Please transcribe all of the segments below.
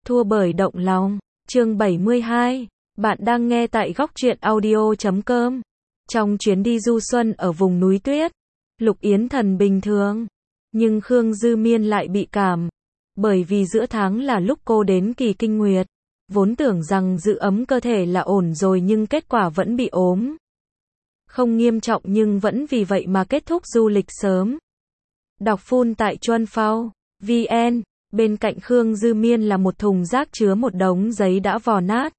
Thua bởi động lòng. Chương 72. Bạn đang nghe tại góc truyện audio.com. Trong chuyến đi du xuân ở vùng núi tuyết, Lục Yến Thần bình thường, nhưng Khương Dư Miên lại bị cảm. Bởi vì giữa tháng là lúc cô đến kỳ kinh nguyệt, vốn tưởng rằng giữ ấm cơ thể là ổn rồi nhưng kết quả vẫn bị ốm. Không nghiêm trọng nhưng vẫn vì vậy mà kết thúc du lịch sớm. Đọc phun tại Chuan Phao VN. Bên cạnh Khương Dư Miên là một thùng rác chứa một đống giấy đã vò nát.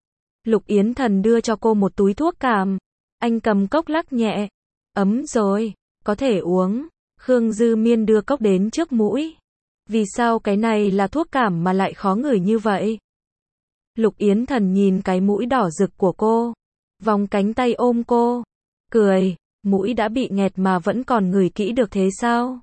Lục Yến Thần đưa cho cô một túi thuốc cảm. Anh cầm cốc lắc nhẹ. Ấm rồi, có thể uống. Khương Dư Miên đưa cốc đến trước mũi. Vì sao cái này là thuốc cảm mà lại khó ngửi như vậy? Lục Yến Thần nhìn cái mũi đỏ rực của cô, vòng cánh tay ôm cô, cười. Mũi đã bị nghẹt mà vẫn còn ngửi kỹ được thế sao?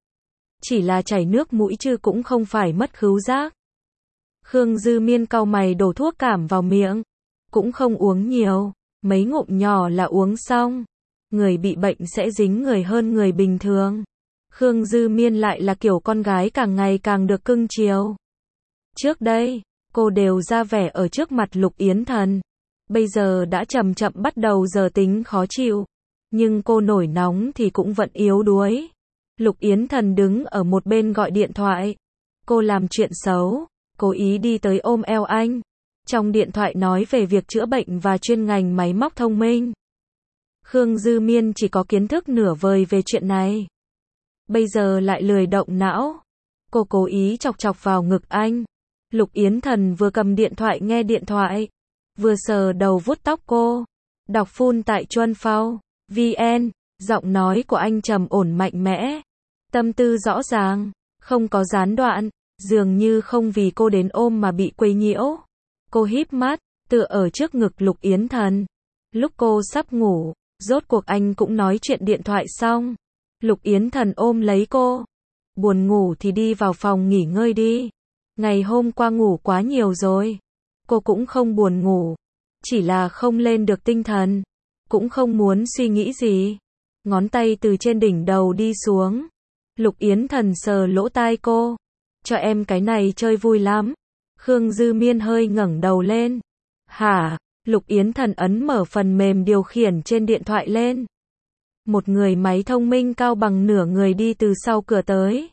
Chỉ là chảy nước mũi chứ cũng không phải mất khứu giác. Khương Dư Miên cau mày đổ thuốc cảm vào miệng. Cũng không uống nhiều, mấy ngụm nhỏ là uống xong. Người bị bệnh sẽ dính người hơn người bình thường. Khương Dư Miên lại là kiểu con gái càng ngày càng được cưng chiều. Trước đây, cô đều ra vẻ ở trước mặt Lục Yến Thần. Bây giờ đã chậm chậm bắt đầu giờ tính khó chịu. Nhưng cô nổi nóng thì cũng vẫn yếu đuối. Lục Yến Thần đứng ở một bên gọi điện thoại. Cô làm chuyện xấu, cố ý đi tới ôm eo anh. Trong điện thoại nói về việc chữa bệnh và chuyên ngành máy móc thông minh. Khương Dư Miên chỉ có kiến thức nửa vời về chuyện này. Bây giờ lại lười động não. Cô cố ý chọc chọc vào ngực anh. Lục Yến Thần vừa cầm điện thoại nghe điện thoại, vừa sờ đầu vuốt tóc cô. Đọc phun tại Chuan Phao VN. Giọng nói của anh trầm ổn mạnh mẽ. Tâm tư rõ ràng, không có gián đoạn, dường như không vì cô đến ôm mà bị quấy nhiễu. Cô híp mắt, tựa ở trước ngực Lục Yến Thần. Lúc cô sắp ngủ, rốt cuộc anh cũng nói chuyện điện thoại xong. Lục Yến Thần ôm lấy cô. Buồn ngủ thì đi vào phòng nghỉ ngơi đi. Ngày hôm qua ngủ quá nhiều rồi. Cô cũng không buồn ngủ, chỉ là không lên được tinh thần, cũng không muốn suy nghĩ gì. Ngón tay từ trên đỉnh đầu đi xuống. Lục Yến Thần sờ lỗ tai cô. Cho em cái này chơi vui lắm. Khương Dư Miên hơi ngẩng đầu lên. Hả? Lục Yến Thần ấn mở phần mềm điều khiển trên điện thoại lên. Một người máy thông minh cao bằng nửa người đi từ sau cửa tới.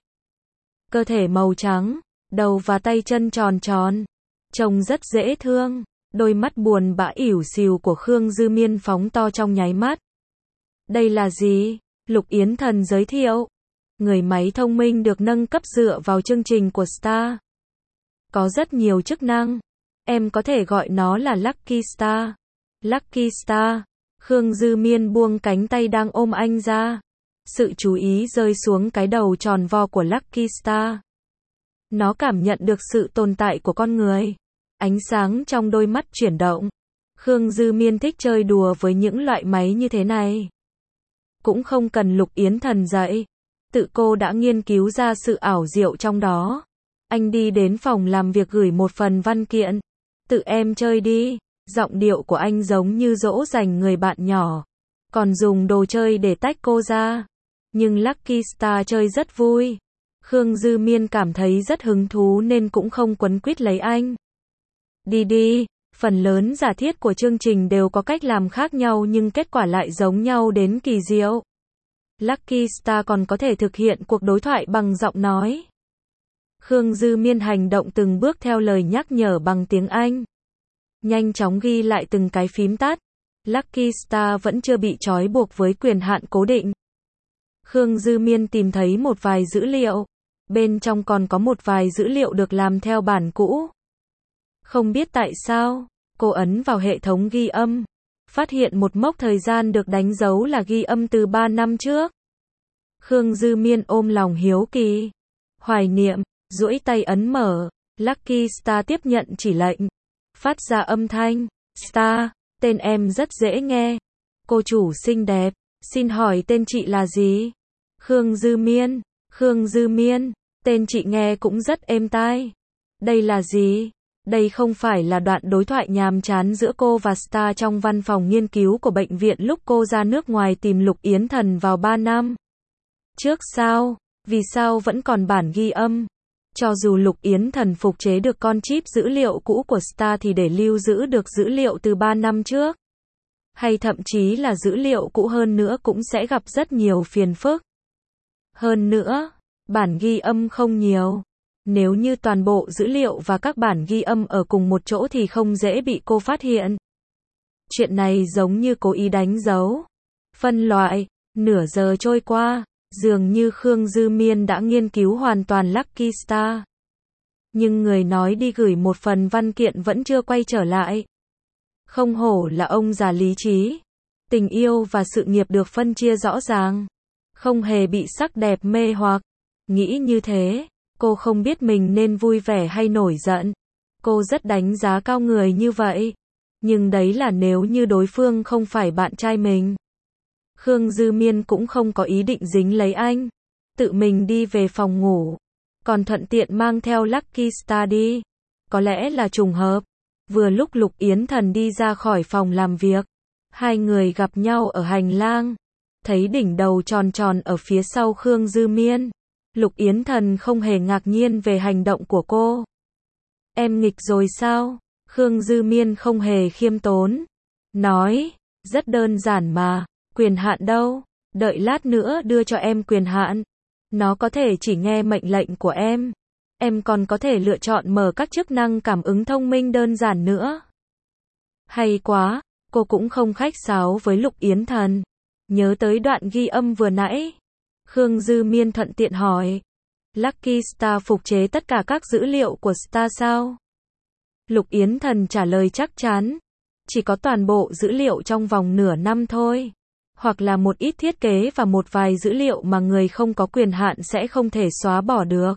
Cơ thể màu trắng, đầu và tay chân tròn tròn. Trông rất dễ thương. Đôi mắt buồn bã ỉu xìu của Khương Dư Miên phóng to trong nháy mắt. Đây là gì? Lục Yến Thần giới thiệu. Người máy thông minh được nâng cấp dựa vào chương trình của Star. Có rất nhiều chức năng. Em có thể gọi nó là Lucky Star. Lucky Star. Khương Dư Miên buông cánh tay đang ôm anh ra. Sự chú ý rơi xuống cái đầu tròn vo của Lucky Star. Nó cảm nhận được sự tồn tại của con người. Ánh sáng trong đôi mắt chuyển động. Khương Dư Miên thích chơi đùa với những loại máy như thế này. Cũng không cần Lục Yến Thần dạy. Tự cô đã nghiên cứu ra sự ảo diệu trong đó. Anh đi đến phòng làm việc gửi một phần văn kiện. Tự em chơi đi. Giọng điệu của anh giống như dỗ dành người bạn nhỏ. Còn dùng đồ chơi để tách cô ra. Nhưng Lucky Star chơi rất vui. Khương Dư Miên cảm thấy rất hứng thú nên cũng không quấn quýt lấy anh. Đi đi. Phần lớn giả thiết của chương trình đều có cách làm khác nhau nhưng kết quả lại giống nhau đến kỳ diệu. Lucky Star còn có thể thực hiện cuộc đối thoại bằng giọng nói. Khương Dư Miên hành động từng bước theo lời nhắc nhở bằng tiếng Anh. Nhanh chóng ghi lại từng cái phím tắt. Lucky Star vẫn chưa bị trói buộc với quyền hạn cố định. Khương Dư Miên tìm thấy một vài dữ liệu. Bên trong còn có một vài dữ liệu được làm theo bản cũ. Không biết tại sao, cô ấn vào hệ thống ghi âm. Phát hiện một mốc thời gian được đánh dấu là ghi âm từ 3 năm trước. Khương Dư Miên ôm lòng hiếu kỳ. Hoài niệm, duỗi tay ấn mở. Lucky Star tiếp nhận chỉ lệnh. Phát ra âm thanh. Star, tên em rất dễ nghe. Cô chủ xinh đẹp, xin hỏi tên chị là gì? Khương Dư Miên. Khương Dư Miên, tên chị nghe cũng rất êm tai. Đây là gì? Đây không phải là đoạn đối thoại nhàm chán giữa cô và Star trong văn phòng nghiên cứu của bệnh viện lúc cô ra nước ngoài tìm Lục Yến Thần vào 3 năm trước sao? Vì sao vẫn còn bản ghi âm? Cho dù Lục Yến Thần phục chế được con chip dữ liệu cũ của Star thì để lưu giữ được dữ liệu từ 3 năm trước, hay thậm chí là dữ liệu cũ hơn nữa cũng sẽ gặp rất nhiều phiền phức. Hơn nữa, bản ghi âm không nhiều. Nếu như toàn bộ dữ liệu và các bản ghi âm ở cùng một chỗ thì không dễ bị cô phát hiện. Chuyện này giống như cố ý đánh dấu. Phân loại. Nửa giờ trôi qua, dường như Khương Dư Miên đã nghiên cứu hoàn toàn Lucky Star. Nhưng người nói đi gửi một phần văn kiện vẫn chưa quay trở lại. Không hổ là ông già lý trí. Tình yêu và sự nghiệp được phân chia rõ ràng. Không hề bị sắc đẹp mê hoặc. Nghĩ như thế, cô không biết mình nên vui vẻ hay nổi giận. Cô rất đánh giá cao người như vậy. Nhưng đấy là nếu như đối phương không phải bạn trai mình. Khương Dư Miên cũng không có ý định dính lấy anh. Tự mình đi về phòng ngủ. Còn thuận tiện mang theo Lucky Star đi. Có lẽ là trùng hợp. Vừa lúc Lục Yến Thần đi ra khỏi phòng làm việc. Hai người gặp nhau ở hành lang. Thấy đỉnh đầu tròn tròn ở phía sau Khương Dư Miên. Lục Yến Thần không hề ngạc nhiên về hành động của cô. Em nghịch rồi sao? Khương Dư Miên không hề khiêm tốn. Nói, rất đơn giản mà, quyền hạn đâu? Đợi lát nữa đưa cho em quyền hạn. Nó có thể chỉ nghe mệnh lệnh của em. Em còn có thể lựa chọn mở các chức năng cảm ứng thông minh đơn giản nữa. Hay quá, cô cũng không khách sáo với Lục Yến Thần. Nhớ tới đoạn ghi âm vừa nãy. Khương Dư Miên thuận tiện hỏi. Lucky Star phục chế tất cả các dữ liệu của Star sao? Lục Yến Thần trả lời chắc chắn. Chỉ có toàn bộ dữ liệu trong vòng nửa năm thôi. Hoặc là một ít thiết kế và một vài dữ liệu mà người không có quyền hạn sẽ không thể xóa bỏ được.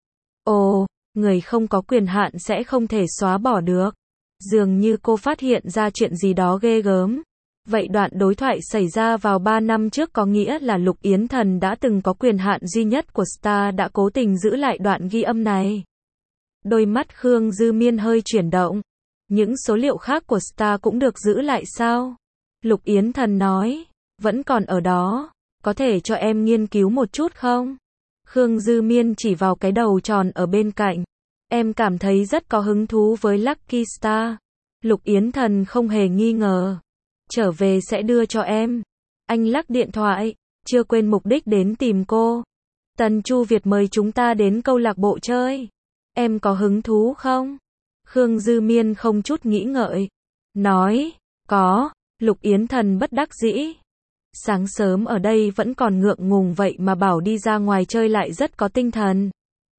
Ồ, người không có quyền hạn sẽ không thể xóa bỏ được. Dường như cô phát hiện ra chuyện gì đó ghê gớm. Vậy đoạn đối thoại xảy ra vào 3 năm trước có nghĩa là Lục Yến Thần đã từng có quyền hạn duy nhất của Star đã cố tình giữ lại đoạn ghi âm này. Đôi mắt Khương Dư Miên hơi chuyển động. Những số liệu khác của Star cũng được giữ lại sao? Lục Yến Thần nói, vẫn còn ở đó. Có thể cho em nghiên cứu một chút không? Khương Dư Miên chỉ vào cái đầu tròn ở bên cạnh. Em cảm thấy rất có hứng thú với Lucky Star. Lục Yến Thần không hề nghi ngờ. Trở về sẽ đưa cho em. Anh lắc điện thoại, chưa quên mục đích đến tìm cô. Tần Chu Việt mời chúng ta đến câu lạc bộ chơi. Em có hứng thú không? Khương Dư Miên không chút nghĩ ngợi. Nói, có. Lục Yến Thần bất đắc dĩ. Sáng sớm ở đây vẫn còn ngượng ngùng vậy mà bảo đi ra ngoài chơi lại rất có tinh thần.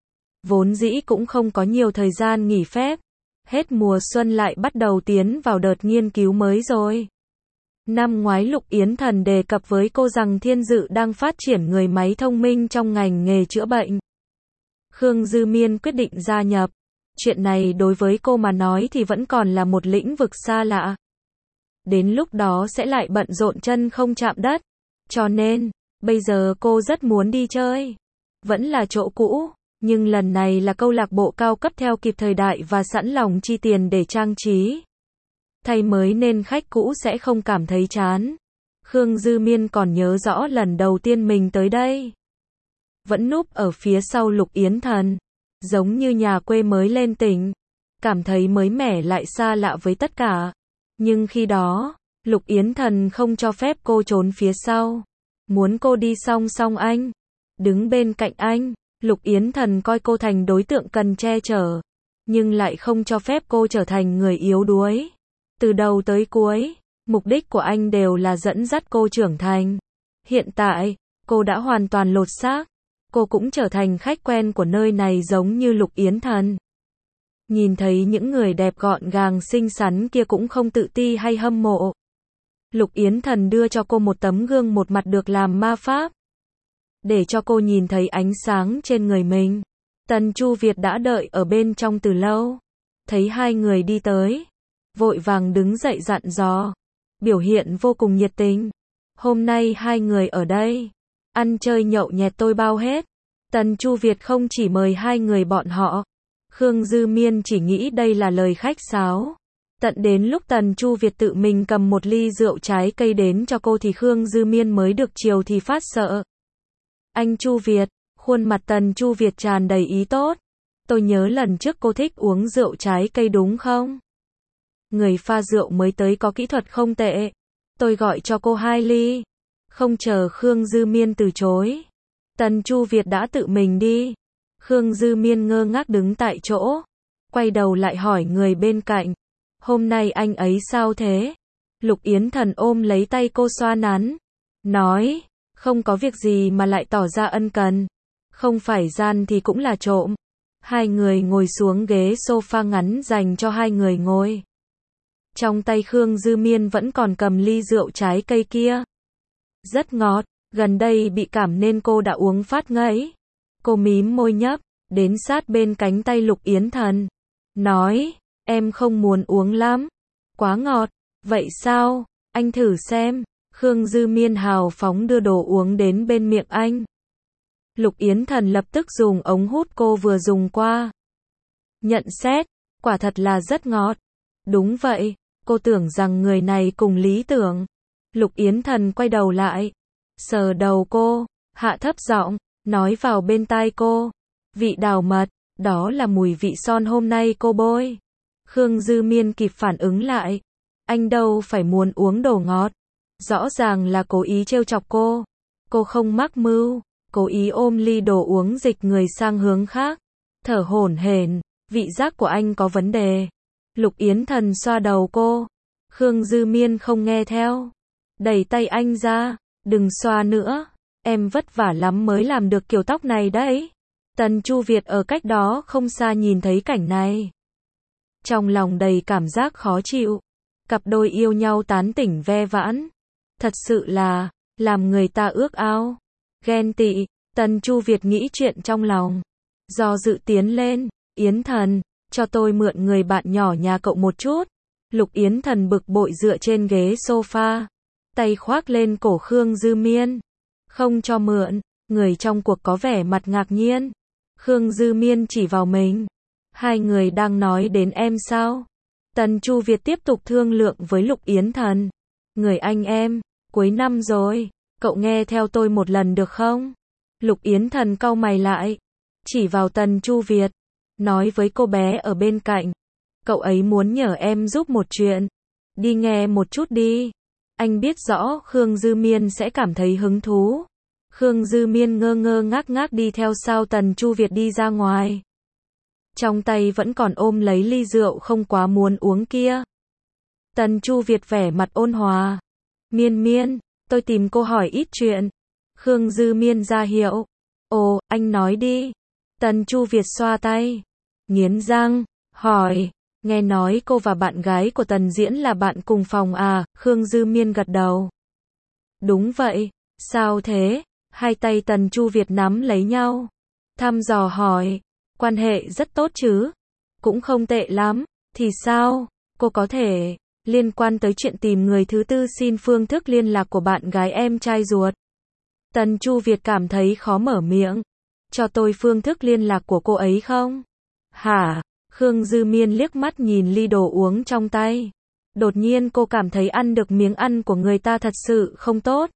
Vốn dĩ cũng không có nhiều thời gian nghỉ phép. Hết mùa xuân lại bắt đầu tiến vào đợt nghiên cứu mới rồi. Năm ngoái Lục Yến Thần đề cập với cô rằng Thiên Dự đang phát triển người máy thông minh trong ngành nghề chữa bệnh. Khương Dư Miên quyết định gia nhập. Chuyện này đối với cô mà nói thì vẫn còn là một lĩnh vực xa lạ. Đến lúc đó sẽ lại bận rộn chân không chạm đất. Cho nên, bây giờ cô rất muốn đi chơi. Vẫn là chỗ cũ, nhưng lần này là câu lạc bộ cao cấp theo kịp thời đại và sẵn lòng chi tiền để trang trí. Thay mới nên khách cũ sẽ không cảm thấy chán. Khương Dư Miên còn nhớ rõ lần đầu tiên mình tới đây. Vẫn núp ở phía sau Lục Yến Thần. Giống như nhà quê mới lên tỉnh. Cảm thấy mới mẻ lại xa lạ với tất cả. Nhưng khi đó, Lục Yến Thần không cho phép cô trốn phía sau. Muốn cô đi song song anh. Đứng bên cạnh anh. Lục Yến Thần coi cô thành đối tượng cần che chở. Nhưng lại không cho phép cô trở thành người yếu đuối. Từ đầu tới cuối, mục đích của anh đều là dẫn dắt cô trưởng thành. Hiện tại, cô đã hoàn toàn lột xác. Cô cũng trở thành khách quen của nơi này giống như Lục Yến Thần. Nhìn thấy những người đẹp gọn gàng xinh xắn kia cũng không tự ti hay hâm mộ. Lục Yến Thần đưa cho cô một tấm gương một mặt được làm ma pháp. Để cho cô nhìn thấy ánh sáng trên người mình. Tần Chu Việt đã đợi ở bên trong từ lâu. Thấy hai người đi tới. Vội vàng đứng dậy dặn dò. Biểu hiện vô cùng nhiệt tình. Hôm nay hai người ở đây. Ăn chơi nhậu nhẹt tôi bao hết. Tần Chu Việt không chỉ mời hai người bọn họ. Khương Dư Miên chỉ nghĩ đây là lời khách sáo. Tận đến lúc Tần Chu Việt tự mình cầm một ly rượu trái cây đến cho cô thì Khương Dư Miên mới được chiều thì phát sợ. Anh Chu Việt, khuôn mặt Tần Chu Việt tràn đầy ý tốt. tôi nhớ lần trước cô thích uống rượu trái cây đúng không? Người pha rượu mới tới có kỹ thuật không tệ. Tôi gọi cho cô 2 ly. Không chờ Khương Dư Miên từ chối. Tần Chu Việt đã tự mình đi. Khương Dư Miên ngơ ngác đứng tại chỗ. Quay đầu lại hỏi người bên cạnh. Hôm nay anh ấy sao thế? Lục Yến Thần ôm lấy tay cô xoa nắn. Nói, không có việc gì mà lại tỏ ra ân cần. Không phải gian thì cũng là trộm. Hai người ngồi xuống ghế sofa ngắn dành cho hai người ngồi. Trong tay Khương Dư Miên vẫn còn cầm ly rượu trái cây kia. Rất ngọt, gần đây bị cảm nên cô đã uống phát ngấy. Cô mím môi nhấp, đến sát bên cánh tay Lục Yến Thần. Nói, em không muốn uống lắm. Quá ngọt, vậy sao, anh thử xem. Khương Dư Miên hào phóng đưa đồ uống đến bên miệng anh. Lục Yến Thần lập tức dùng ống hút cô vừa dùng qua. Nhận xét, quả thật là rất ngọt. Đúng vậy, cô tưởng rằng người này cùng lý tưởng. Lục Yến Thần quay đầu lại, sờ đầu cô, hạ thấp giọng, nói vào bên tai cô. Vị đào mật, đó là mùi vị son hôm nay cô bôi. Khương Dư Miên kịp phản ứng lại. Anh đâu phải muốn uống đồ ngọt. Rõ ràng là cố ý trêu chọc cô. Cô không mắc mưu, cố ý ôm ly đồ uống dịch người sang hướng khác. Thở hổn hển, vị giác của anh có vấn đề. Lục Yến Thần xoa đầu cô. Khương Dư Miên không nghe theo. Đẩy tay anh ra, đừng xoa nữa. Em vất vả lắm mới làm được kiểu tóc này đấy. Tần Chu Việt ở cách đó không xa nhìn thấy cảnh này. Trong lòng đầy cảm giác khó chịu. Cặp đôi yêu nhau tán tỉnh ve vãn. Thật sự là, làm người ta ước ao. Ghen tị, Tần Chu Việt nghĩ chuyện trong lòng. Do dự tiến lên, Yến Thần, cho tôi mượn người bạn nhỏ nhà cậu một chút. Lục Yến Thần bực bội dựa trên ghế sofa. Tay khoác lên cổ Khương Dư Miên. Không cho mượn, người trong cuộc có vẻ mặt ngạc nhiên. Khương Dư Miên chỉ vào mình. Hai người đang nói đến em sao? Tần Chu Việt tiếp tục thương lượng với Lục Yến Thần. Người anh em, cuối năm rồi, cậu nghe theo tôi một lần được không? Lục Yến Thần cau mày lại, chỉ vào Tần Chu Việt, nói với cô bé ở bên cạnh. Cậu ấy muốn nhờ em giúp một chuyện. Đi nghe một chút đi. Anh biết rõ Khương Dư Miên sẽ cảm thấy hứng thú. Khương Dư Miên ngơ ngơ ngác ngác đi theo sau Tần Chu Việt đi ra ngoài. Trong tay vẫn còn ôm lấy ly rượu không quá muốn uống kia. Tần Chu Việt vẻ mặt ôn hòa. Miên Miên, tôi tìm cô hỏi ít chuyện. Khương Dư Miên ra hiệu. Ồ, anh nói đi. Tần Chu Việt xoa tay. Nghiến răng, hỏi. Nghe nói cô và bạn gái của Tần Diễn là bạn cùng phòng à? Khương Dư Miên gật đầu. Đúng vậy, sao thế? Hai tay Tần Chu Việt nắm lấy nhau. Thăm dò hỏi. Quan hệ rất tốt chứ? Cũng không tệ lắm. Thì sao? Cô có thể liên quan tới chuyện tìm người thứ tư xin phương thức liên lạc của bạn gái em trai ruột. Tần Chu Việt cảm thấy khó mở miệng. Cho tôi phương thức liên lạc của cô ấy không? Hả? Khương Dư Miên liếc mắt nhìn ly đồ uống trong tay. Đột nhiên cô cảm thấy ăn được miếng ăn của người ta thật sự không tốt.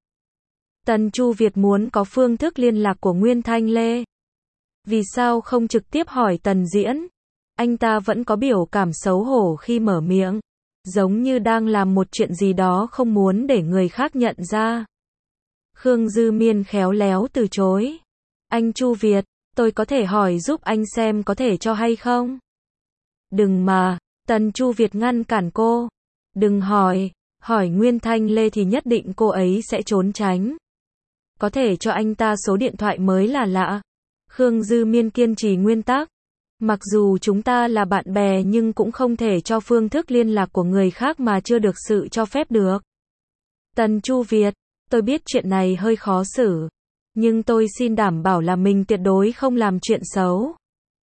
Tần Chu Việt muốn có phương thức liên lạc của Nguyên Thanh Lê. Vì sao không trực tiếp hỏi Tần Diễn? Anh ta vẫn có biểu cảm xấu hổ khi mở miệng. Giống như đang làm một chuyện gì đó không muốn để người khác nhận ra. Khương Dư Miên khéo léo từ chối. Anh Chu Việt, tôi có thể hỏi giúp anh xem có thể cho hay không? Đừng mà, Tần Chu Việt ngăn cản cô. Đừng hỏi, hỏi Nguyên Thanh Lê thì nhất định cô ấy sẽ trốn tránh. Có thể cho anh ta số điện thoại mới là lạ. Khương Dư Miên kiên trì nguyên tắc. Mặc dù chúng ta là bạn bè nhưng cũng không thể cho phương thức liên lạc của người khác mà chưa được sự cho phép được. Tần Chu Việt, tôi biết chuyện này hơi khó xử. Nhưng tôi xin đảm bảo là mình tuyệt đối không làm chuyện xấu.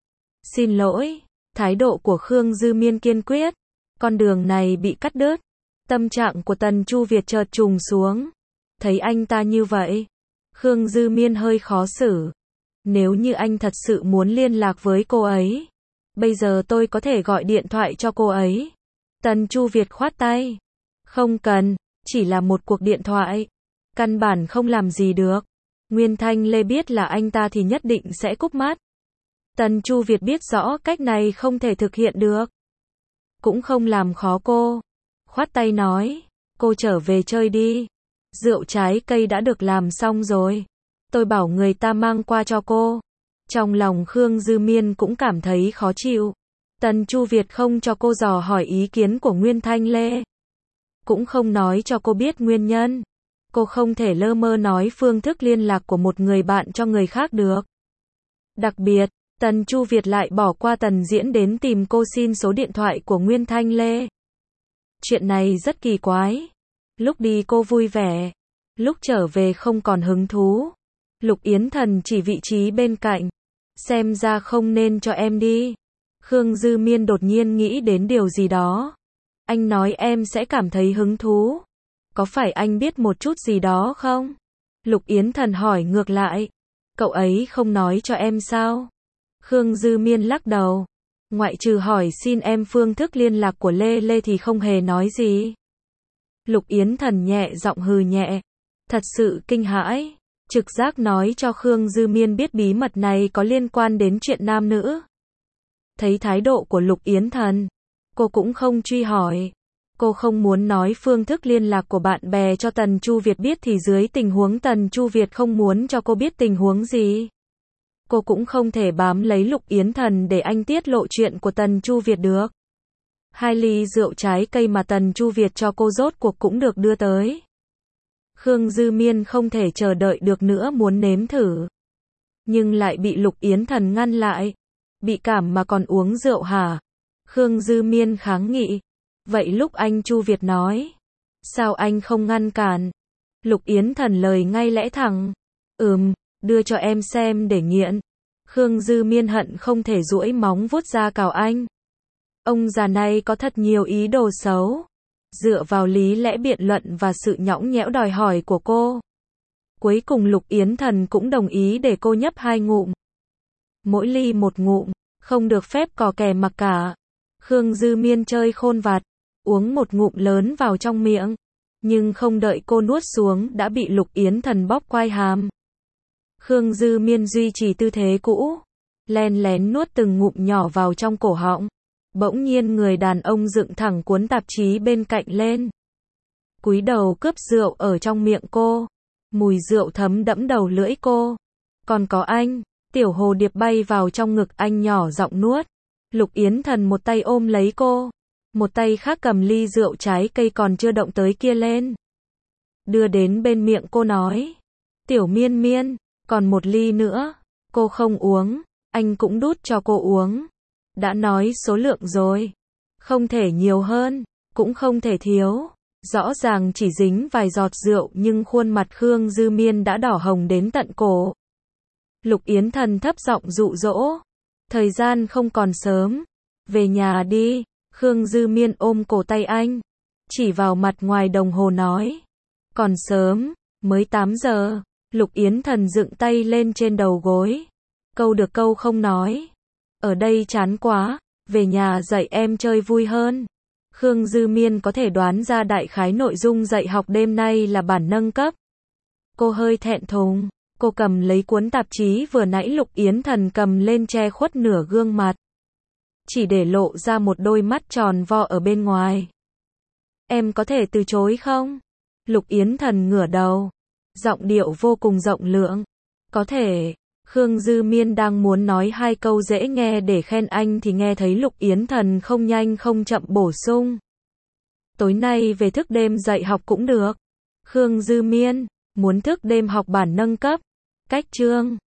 Xin lỗi. Thái độ của Khương Dư Miên kiên quyết. Con đường này bị cắt đứt. Tâm trạng của Tần Chu Việt chợt trùng xuống. Thấy anh ta như vậy, Khương Dư Miên hơi khó xử. Nếu như anh thật sự muốn liên lạc với cô ấy, bây giờ tôi có thể gọi điện thoại cho cô ấy. Tần Chu Việt khoát tay. Không cần, chỉ là một cuộc điện thoại. Căn bản không làm gì được. Nguyên Thanh Lê biết là anh ta thì nhất định sẽ cúp mắt. Tần Chu Việt biết rõ cách này không thể thực hiện được. Cũng không làm khó cô. Khoát tay nói, cô trở về chơi đi. Rượu trái cây đã được làm xong rồi. Tôi bảo người ta mang qua cho cô. Trong lòng Khương Dư Miên cũng cảm thấy khó chịu. Tần Chu Việt không cho cô dò hỏi ý kiến của Nguyên Thanh Lê. Cũng không nói cho cô biết nguyên nhân. Cô không thể lơ mơ nói phương thức liên lạc của một người bạn cho người khác được. Đặc biệt, Tần Chu Việt lại bỏ qua Tần Diễn đến tìm cô xin số điện thoại của Nguyên Thanh Lê. Chuyện này rất kỳ quái. Lúc đi cô vui vẻ, lúc trở về không còn hứng thú. Lục Yến Thần chỉ vị trí bên cạnh. Xem ra không nên cho em đi. Khương Dư Miên đột nhiên nghĩ đến điều gì đó. Anh nói em sẽ cảm thấy hứng thú. Có phải anh biết một chút gì đó không? Lục Yến Thần hỏi ngược lại. Cậu ấy không nói cho em sao? Khương Dư Miên lắc đầu. Ngoại trừ hỏi xin em phương thức liên lạc của Lê Lê thì không hề nói gì. Lục Yến Thần nhẹ giọng hừ nhẹ. Thật sự kinh hãi. Trực giác nói cho Khương Dư Miên biết bí mật này có liên quan đến chuyện nam nữ. Thấy thái độ của Lục Yến Thần, cô cũng không truy hỏi. Cô không muốn nói phương thức liên lạc của bạn bè cho Tần Chu Việt biết thì dưới tình huống Tần Chu Việt không muốn cho cô biết tình huống gì. Cô cũng không thể bám lấy Lục Yến Thần để anh tiết lộ chuyện của Tần Chu Việt được. 2 ly rượu trái cây mà Tần Chu Việt cho cô rốt cuộc cũng được đưa tới. Khương Dư Miên không thể chờ đợi được nữa muốn nếm thử. Nhưng lại bị Lục Yến Thần ngăn lại. Bị cảm mà còn uống rượu hả? Khương Dư Miên kháng nghị. Vậy lúc anh Chu Việt nói, sao anh không ngăn cản? Lục Yến Thần lời ngay lẽ thẳng. Đưa cho em xem để nghiện. Khương Dư Miên hận không thể duỗi móng vuốt ra cào anh. Ông già này có thật nhiều ý đồ xấu. Dựa vào lý lẽ biện luận và sự nhõng nhẽo đòi hỏi của cô. Cuối cùng Lục Yến Thần cũng đồng ý để cô nhấp 2 ngụm. Mỗi ly 1 ngụm, không được phép cò kè mặc cả. Khương Dư Miên chơi khôn vặt, uống 1 ngụm lớn vào trong miệng. Nhưng không đợi cô nuốt xuống đã bị Lục Yến Thần bóp quai hàm. Khương Dư Miên duy trì tư thế cũ, len lén nuốt từng ngụm nhỏ vào trong cổ họng. Bỗng nhiên người đàn ông dựng thẳng cuốn tạp chí bên cạnh lên. Cúi đầu cướp rượu ở trong miệng cô. Mùi rượu thấm đẫm đầu lưỡi cô. Còn có anh. Tiểu hồ điệp bay vào trong ngực anh nhỏ giọng nuốt. Lục Yến Thần một tay ôm lấy cô. Một tay khác cầm ly rượu trái cây còn chưa động tới kia lên. Đưa đến bên miệng cô nói. Tiểu Miên Miên, còn 1 ly nữa. Cô không uống. Anh cũng đút cho cô uống. Đã nói số lượng rồi. Không thể nhiều hơn. Cũng không thể thiếu. Rõ ràng chỉ dính vài giọt rượu nhưng khuôn mặt Khương Dư Miên đã đỏ hồng đến tận cổ. Lục Yến Thần thấp giọng dụ dỗ. Thời gian không còn sớm. Về nhà đi. Khương Dư Miên ôm cổ tay anh. Chỉ vào mặt ngoài đồng hồ nói. Còn sớm. Mới 8 giờ. Lục Yến Thần dựng tay lên trên đầu gối. Câu được câu không nói. Ở đây chán quá. Về nhà dạy em chơi vui hơn. Khương Dư Miên có thể đoán ra đại khái nội dung dạy học đêm nay là bản nâng cấp. Cô hơi thẹn thùng. Cô cầm lấy cuốn tạp chí vừa nãy Lục Yến Thần cầm lên che khuất nửa gương mặt. Chỉ để lộ ra một đôi mắt tròn vo ở bên ngoài. Em có thể từ chối không? Lục Yến Thần ngửa đầu. Giọng điệu vô cùng rộng lượng. Có thể. Khương Dư Miên đang muốn nói 2 câu dễ nghe để khen anh thì nghe thấy Lục Yến Thần không nhanh không chậm bổ sung. Tối nay về thức đêm dạy học cũng được. Khương Dư Miên, muốn thức đêm học bản nâng cấp. Cách chương